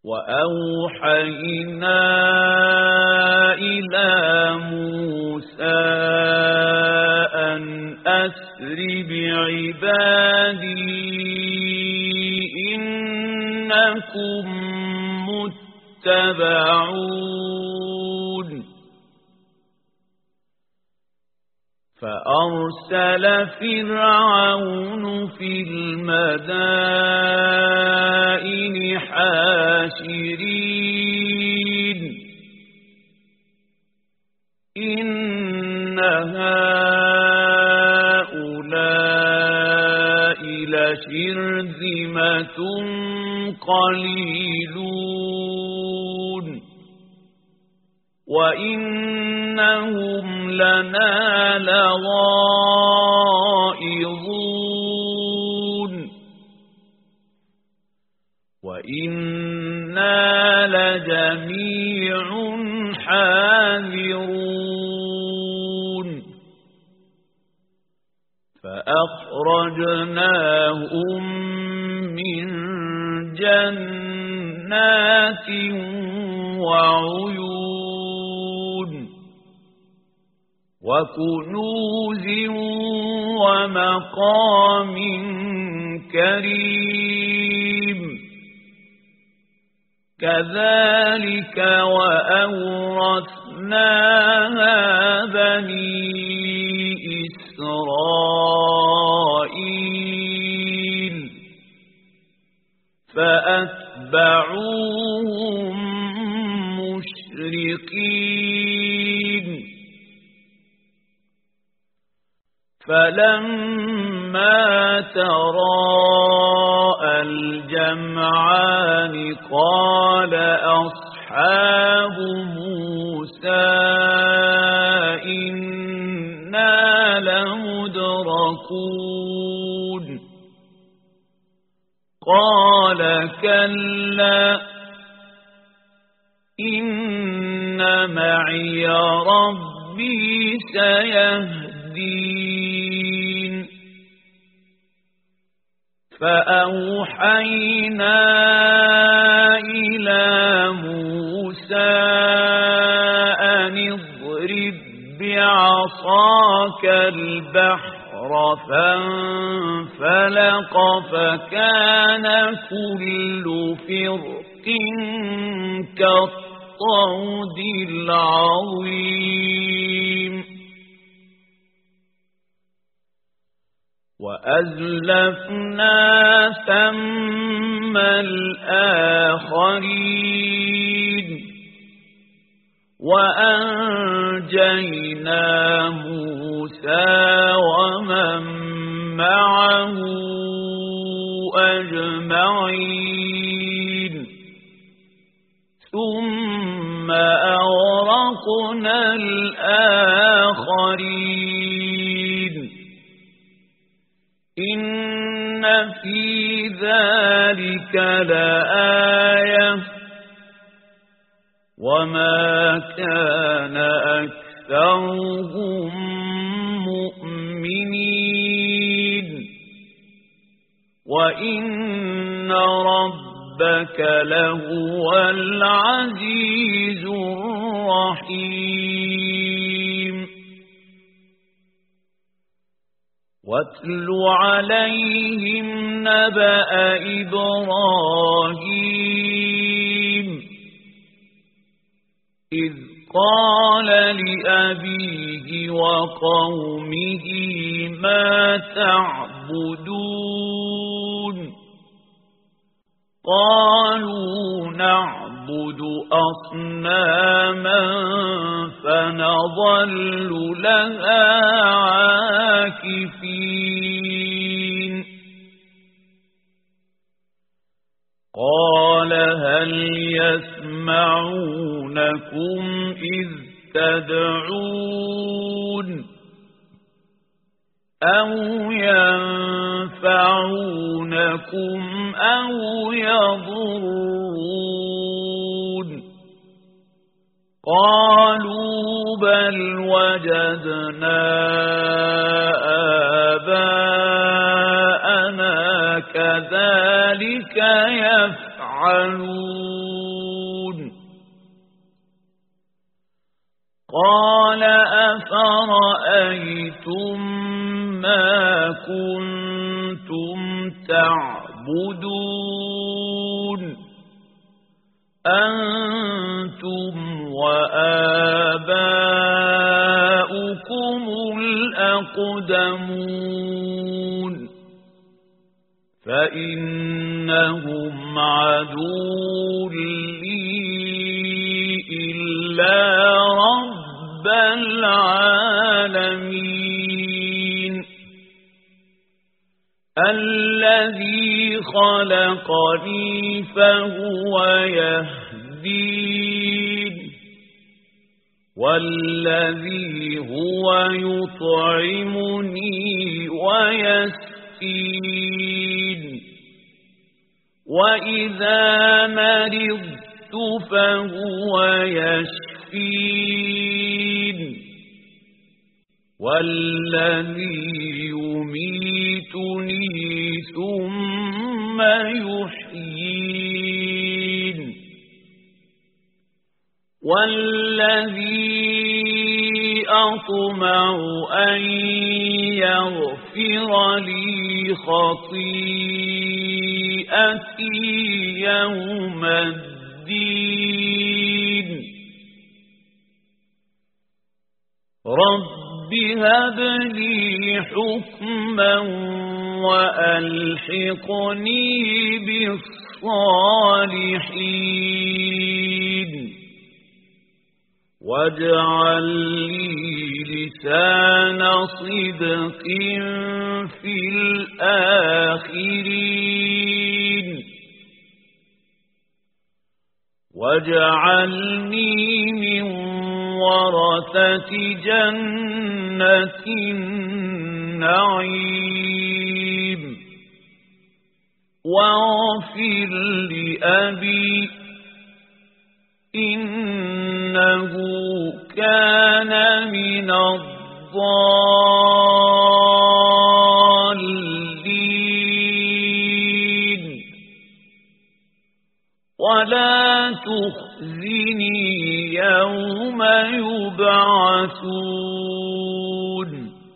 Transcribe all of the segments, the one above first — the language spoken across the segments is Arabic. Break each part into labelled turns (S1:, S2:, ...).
S1: وأوحينا إلى موسى أن أسر بعبادي إنكم متبعون فأرسل فرعون في المدائن حاشرين إن هؤلاء لشرذمة قليلون وإنهم لنا لغائظون وإنا لجميع حاذرون فأخرجناهم من جنات وعيون وكنوز ومقام كريم كذلك وأورثناها بني إسرائيل فأتبعوهم مشرقين فلما تراءى الجمعان قال أصحاب موسى إنا لمدركون قال كلا إن معي ربي سيهدين فأوحينا إلى موسى أن اضرب بعصاك البحر فانفلق فكان كل فرق كالطود العظيم وأزلفنا ثم الآخرين وأنجينا موسى ومن معه أجمعين ثم أغرقنا الآخرين إن في ذلك لآية وما كان أكثرهم مؤمنين وإن ربك لهو العزيز الرحيم واتل عليهم نبأ إبراهيم إذ قال لأبيه وقومه ما تعبدون قالوا نعبد أصناما فنظل لها عاكفين قال هل يسمعونكم إذ تدعون أو ينفعونكم أو يضرون قالوا بل وجدنا آباءنا كذلك يفعلون قال أفرأيتم ما كنتم تعبدون أنتم وآباؤكم الأقدمون فإنهم عدو لي إلا رب العالمين الذي خلقني فهو يهدين والذي هو يطعمني ويسقين وإذا مرضت فهو يشفين والذي يميتني ثم يحيين والذي أطمع أن يغفر لي خطيئتي يوم الدين رب هب لي حكما وألحقني بالصالحين واجعل لي لسان صدق في الآخرين واجعلني من ورثة جنة النعيم واغفر لأبي إنه كان من الضالين ولا تخزني يوم يبعثون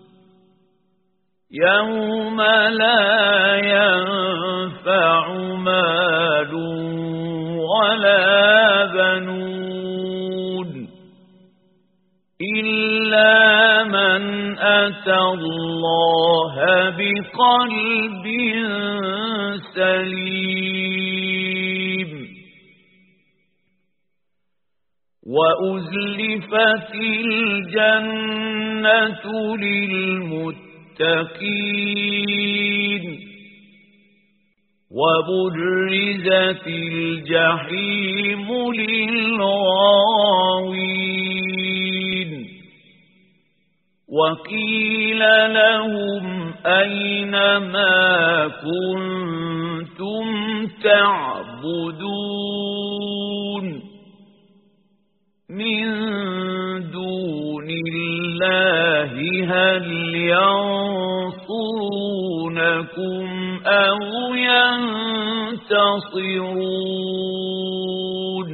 S1: يوم لا ينفع مال ولا بنون إلا من أتى الله بقلب سليم وأزلفت الجنة للمتقين وبرزت الجحيم للغاوين وقيل لهم أين ما كنتم تعبدون من دون الله هل ينصرونكم أو ينتصرون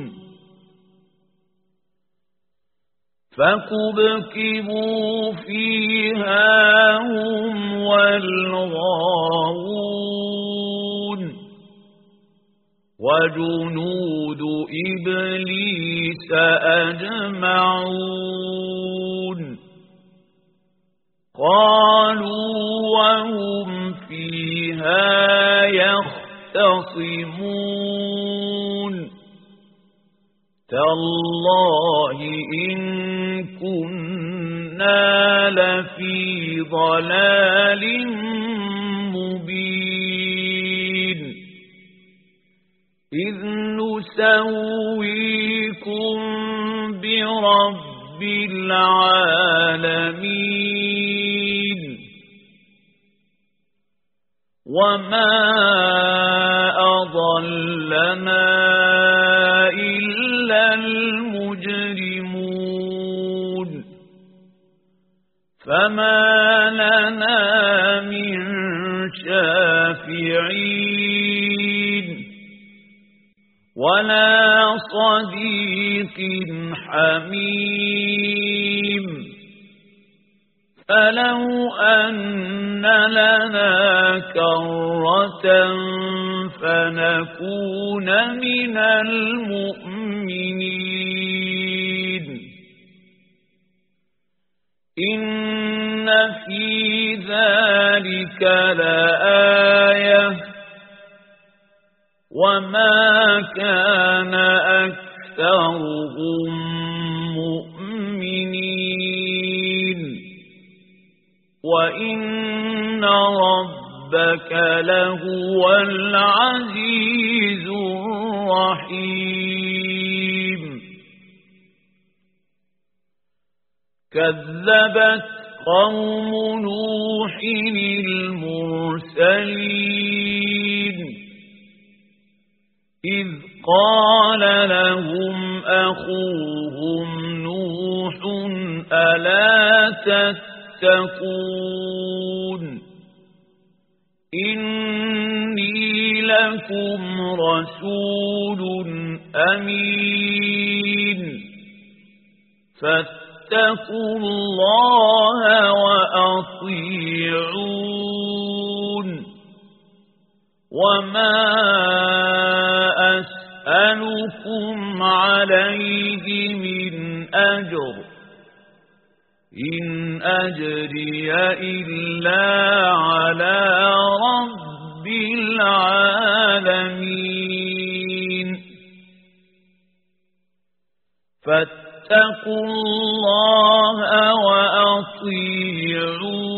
S1: فكبكبوا فيها هم والغاوون وجنود إبليس أجمعون قالوا وهم فيها يختصمون تالله إن كنا لفي ضلال مبين إذ نسويكم برب العالمين وما أضلنا إلا المجرمون فما لنا من من شافعين. ولا صديق حميم فلو أن لنا كرة فنكون من المؤمنين إن في ذلك لآية وما كان أكثرهم مؤمنين وإن ربك لهو العزيز الرحيم كذبت قوم نوح المرسلين إذ قال لهم أخوهم نوح ألا تتقون إني لكم رسول أمين فاتقوا الله وأطيعون وما أسألكم عليه من أجر إن أجري إلا على رب العالمين فاتقوا الله وأطيعون